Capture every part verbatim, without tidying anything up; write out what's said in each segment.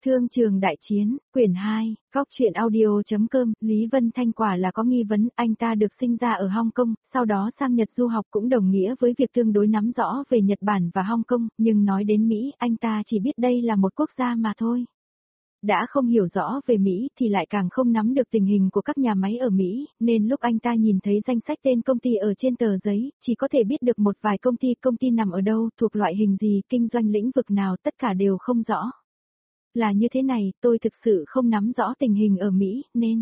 Thương trường đại chiến, quyển hai, góc truyện audio.com, Lý Vân Thanh quả là có nghi vấn, anh ta được sinh ra ở Hong Kong, sau đó sang Nhật du học cũng đồng nghĩa với việc tương đối nắm rõ về Nhật Bản và Hong Kong, nhưng nói đến Mỹ, anh ta chỉ biết đây là một quốc gia mà thôi. Đã không hiểu rõ về Mỹ thì lại càng không nắm được tình hình của các nhà máy ở Mỹ, nên lúc anh ta nhìn thấy danh sách tên công ty ở trên tờ giấy, chỉ có thể biết được một vài công ty, công ty nằm ở đâu, thuộc loại hình gì, kinh doanh lĩnh vực nào, tất cả đều không rõ. Là như thế này, tôi thực sự không nắm rõ tình hình ở Mỹ, nên...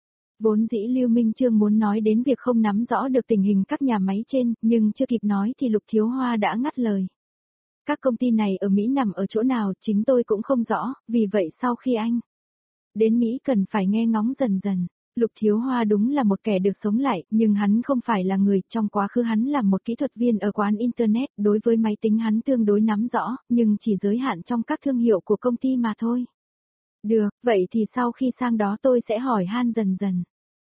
Vốn dĩ Lưu Minh Chương muốn nói đến việc không nắm rõ được tình hình các nhà máy trên, nhưng chưa kịp nói thì Lục Thiếu Hoa đã ngắt lời. Các công ty này ở Mỹ nằm ở chỗ nào, chính tôi cũng không rõ, vì vậy sau khi anh đến Mỹ cần phải nghe ngóng dần dần. Lục Thiếu Hoa đúng là một kẻ được sống lại, nhưng hắn không phải là người, trong quá khứ hắn là một kỹ thuật viên ở quán Internet, đối với máy tính hắn tương đối nắm rõ, nhưng chỉ giới hạn trong các thương hiệu của công ty mà thôi. Được, vậy thì sau khi sang đó tôi sẽ hỏi han dần dần.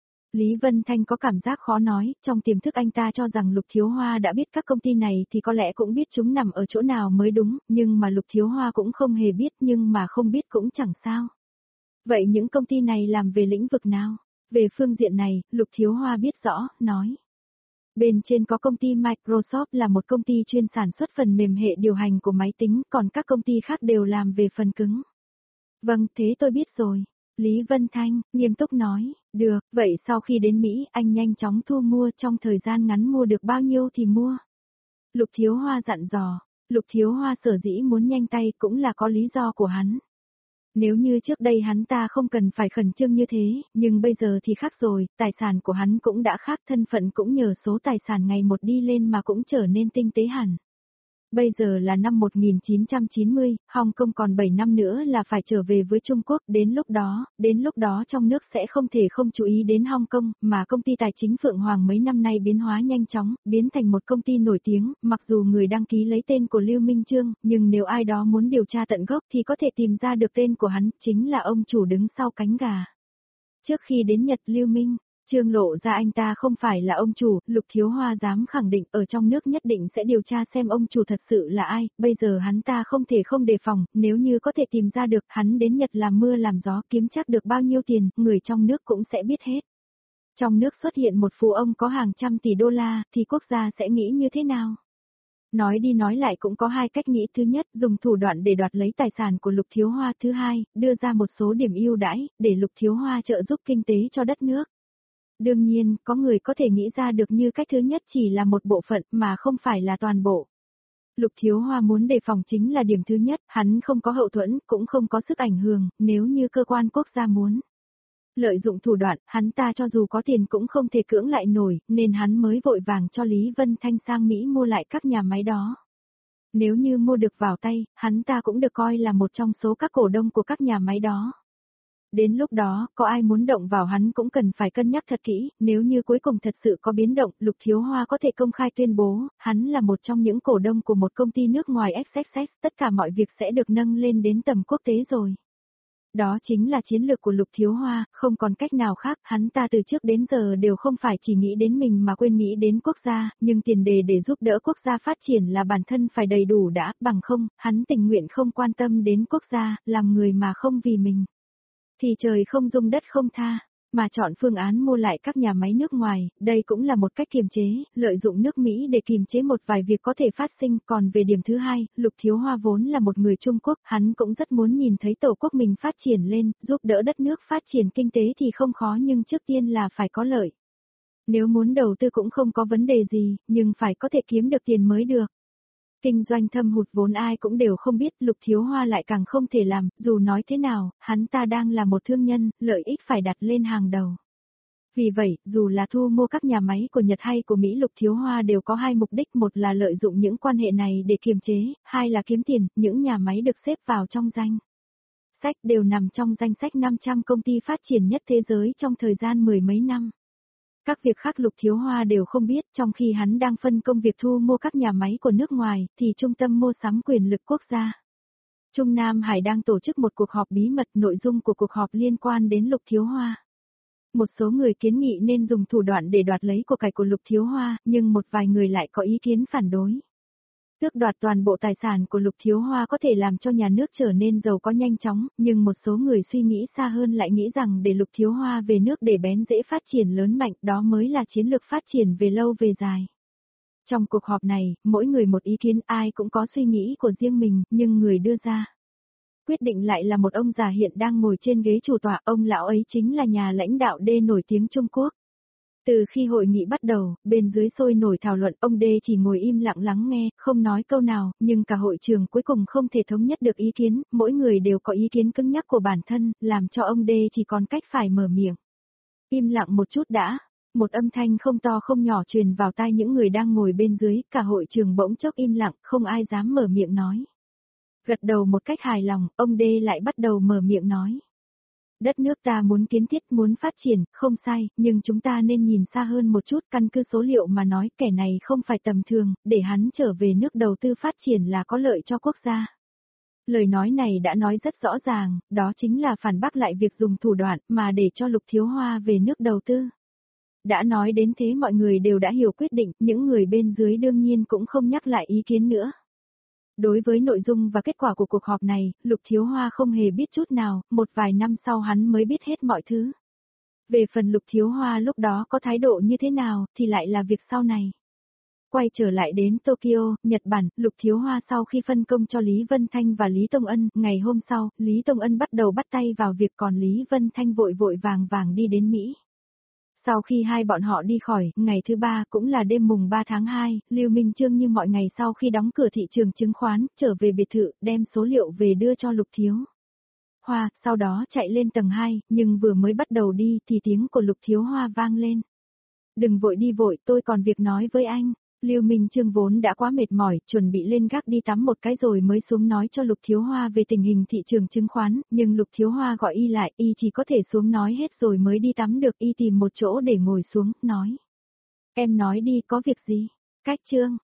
Lý Vân Thanh có cảm giác khó nói, trong tiềm thức anh ta cho rằng Lục Thiếu Hoa đã biết các công ty này thì có lẽ cũng biết chúng nằm ở chỗ nào mới đúng, nhưng mà Lục Thiếu Hoa cũng không hề biết, nhưng mà không biết cũng chẳng sao. Vậy những công ty này làm về lĩnh vực nào? Về phương diện này, Lục Thiếu Hoa biết rõ, nói. Bên trên có công ty Microsoft là một công ty chuyên sản xuất phần mềm hệ điều hành của máy tính, còn các công ty khác đều làm về phần cứng. Vâng, thế tôi biết rồi. Lý Vân Thanh, nghiêm túc nói, được, vậy sau khi đến Mỹ, anh nhanh chóng thu mua, trong thời gian ngắn mua được bao nhiêu thì mua. Lục Thiếu Hoa dặn dò, Lục Thiếu Hoa sở dĩ muốn nhanh tay cũng là có lý do của hắn. Nếu như trước đây hắn ta không cần phải khẩn trương như thế, nhưng bây giờ thì khác rồi, tài sản của hắn cũng đã khác, thân phận cũng nhờ số tài sản ngày một đi lên mà cũng trở nên tinh tế hẳn. Bây giờ là năm một nghìn chín trăm chín mươi, Hong Kong còn bảy năm nữa là phải trở về với Trung Quốc, đến lúc đó, đến lúc đó trong nước sẽ không thể không chú ý đến Hong Kong, mà công ty tài chính Phượng Hoàng mấy năm nay biến hóa nhanh chóng, biến thành một công ty nổi tiếng, mặc dù người đăng ký lấy tên của Lưu Minh Chương, nhưng nếu ai đó muốn điều tra tận gốc thì có thể tìm ra được tên của hắn, chính là ông chủ đứng sau cánh gà. Trước khi đến Nhật, Lưu Minh Chương lộ ra anh ta không phải là ông chủ, Lục Thiếu Hoa dám khẳng định ở trong nước nhất định sẽ điều tra xem ông chủ thật sự là ai, bây giờ hắn ta không thể không đề phòng, nếu như có thể tìm ra được, hắn đến Nhật làm mưa làm gió kiếm chắc được bao nhiêu tiền, người trong nước cũng sẽ biết hết. Trong nước xuất hiện một phú ông có hàng trăm tỷ đô la, thì quốc gia sẽ nghĩ như thế nào? Nói đi nói lại cũng có hai cách nghĩ, thứ nhất, dùng thủ đoạn để đoạt lấy tài sản của Lục Thiếu Hoa, thứ hai, đưa ra một số điểm ưu đãi, để Lục Thiếu Hoa trợ giúp kinh tế cho đất nước. Đương nhiên, có người có thể nghĩ ra được như cách thứ nhất chỉ là một bộ phận mà không phải là toàn bộ. Lục Thiếu Hoa muốn đề phòng chính là điểm thứ nhất, hắn không có hậu thuẫn, cũng không có sức ảnh hưởng, nếu như cơ quan quốc gia muốn lợi dụng thủ đoạn, hắn ta cho dù có tiền cũng không thể cưỡng lại nổi, nên hắn mới vội vàng cho Lý Vân Thanh sang Mỹ mua lại các nhà máy đó. Nếu như mua được vào tay, hắn ta cũng được coi là một trong số các cổ đông của các nhà máy đó. Đến lúc đó, có ai muốn động vào hắn cũng cần phải cân nhắc thật kỹ, nếu như cuối cùng thật sự có biến động, Lục Thiếu Hoa có thể công khai tuyên bố, hắn là một trong những cổ đông của một công ty nước ngoài ích ích ích, tất cả mọi việc sẽ được nâng lên đến tầm quốc tế rồi. Đó chính là chiến lược của Lục Thiếu Hoa, không còn cách nào khác, hắn ta từ trước đến giờ đều không phải chỉ nghĩ đến mình mà quên nghĩ đến quốc gia, nhưng tiền đề để giúp đỡ quốc gia phát triển là bản thân phải đầy đủ đã, bằng không, hắn tình nguyện không quan tâm đến quốc gia, làm người mà không vì mình. Thì trời không dung đất không tha, mà chọn phương án mua lại các nhà máy nước ngoài, đây cũng là một cách kiềm chế, lợi dụng nước Mỹ để kiềm chế một vài việc có thể phát sinh, còn về điểm thứ hai, Lục Thiếu Hoa vốn là một người Trung Quốc, hắn cũng rất muốn nhìn thấy tổ quốc mình phát triển lên, giúp đỡ đất nước phát triển kinh tế thì không khó nhưng trước tiên là phải có lợi. Nếu muốn đầu tư cũng không có vấn đề gì, nhưng phải có thể kiếm được tiền mới được. Kinh doanh thâm hụt vốn ai cũng đều không biết, Lục Thiếu Hoa lại càng không thể làm, dù nói thế nào, hắn ta đang là một thương nhân, lợi ích phải đặt lên hàng đầu. Vì vậy, dù là thu mua các nhà máy của Nhật hay của Mỹ, Lục Thiếu Hoa đều có hai mục đích, một là lợi dụng những quan hệ này để kiềm chế, hai là kiếm tiền, những nhà máy được xếp vào trong danh sách đều nằm trong danh sách năm trăm công ty phát triển nhất thế giới trong thời gian mười mấy năm. Các việc khác Lục Thiếu Hoa đều không biết, trong khi hắn đang phân công việc thu mua các nhà máy của nước ngoài, thì Trung tâm Mua sắm Quyền lực Quốc gia Trung Nam Hải đang tổ chức một cuộc họp bí mật, nội dung của cuộc họp liên quan đến Lục Thiếu Hoa. Một số người kiến nghị nên dùng thủ đoạn để đoạt lấy của cải của Lục Thiếu Hoa, nhưng một vài người lại có ý kiến phản đối. Tước đoạt toàn bộ tài sản của Lục Thiếu Hoa có thể làm cho nhà nước trở nên giàu có nhanh chóng, nhưng một số người suy nghĩ xa hơn lại nghĩ rằng để Lục Thiếu Hoa về nước để bén rễ phát triển lớn mạnh đó mới là chiến lược phát triển về lâu về dài. Trong cuộc họp này, mỗi người một ý kiến, ai cũng có suy nghĩ của riêng mình, nhưng người đưa ra quyết định lại là một ông già hiện đang ngồi trên ghế chủ tọa, ông lão ấy chính là nhà lãnh đạo D nổi tiếng Trung Quốc. Từ khi hội nghị bắt đầu, bên dưới sôi nổi thảo luận, ông D chỉ ngồi im lặng lắng nghe, không nói câu nào, nhưng cả hội trường cuối cùng không thể thống nhất được ý kiến, mỗi người đều có ý kiến cứng nhắc của bản thân, làm cho ông D chỉ còn cách phải mở miệng. Im lặng một chút đã. Một âm thanh không to không nhỏ truyền vào tai những người đang ngồi bên dưới, cả hội trường bỗng chốc im lặng, không ai dám mở miệng nói. Gật đầu một cách hài lòng, ông D lại bắt đầu mở miệng nói. Đất nước ta muốn kiến thiết, muốn phát triển, không sai, nhưng chúng ta nên nhìn xa hơn một chút, căn cứ số liệu mà nói kẻ này không phải tầm thường, để hắn trở về nước đầu tư phát triển là có lợi cho quốc gia. Lời nói này đã nói rất rõ ràng, đó chính là phản bác lại việc dùng thủ đoạn mà để cho Lục Thiếu Hoa về nước đầu tư. Đã nói đến thế mọi người đều đã hiểu quyết định, những người bên dưới đương nhiên cũng không nhắc lại ý kiến nữa. Đối với nội dung và kết quả của cuộc họp này, Lục Thiếu Hoa không hề biết chút nào, một vài năm sau hắn mới biết hết mọi thứ. Về phần Lục Thiếu Hoa lúc đó có thái độ như thế nào thì lại là việc sau này. Quay trở lại đến Tokyo, Nhật Bản, Lục Thiếu Hoa sau khi phân công cho Lý Vân Thanh và Lý Tông Ân, ngày hôm sau, Lý Tông Ân bắt đầu bắt tay vào việc còn Lý Vân Thanh vội vội vàng vàng đi đến Mỹ. Sau khi hai bọn họ đi khỏi, ngày thứ ba cũng là đêm mùng ba tháng hai, Lưu Minh Chương như mọi ngày sau khi đóng cửa thị trường chứng khoán, trở về biệt thự, đem số liệu về đưa cho Lục Thiếu Hoa, sau đó chạy lên tầng hai, nhưng vừa mới bắt đầu đi thì tiếng của Lục Thiếu Hoa vang lên. Đừng vội đi vội, tôi còn việc nói với anh. Lưu Minh Chương vốn đã quá mệt mỏi, chuẩn bị lên gác đi tắm một cái rồi mới xuống nói cho Lục Thiếu Hoa về tình hình thị trường chứng khoán, nhưng Lục Thiếu Hoa gọi y lại, y chỉ có thể xuống nói hết rồi mới đi tắm được, y tìm một chỗ để ngồi xuống, nói. Em nói đi, có việc gì? Cách chương,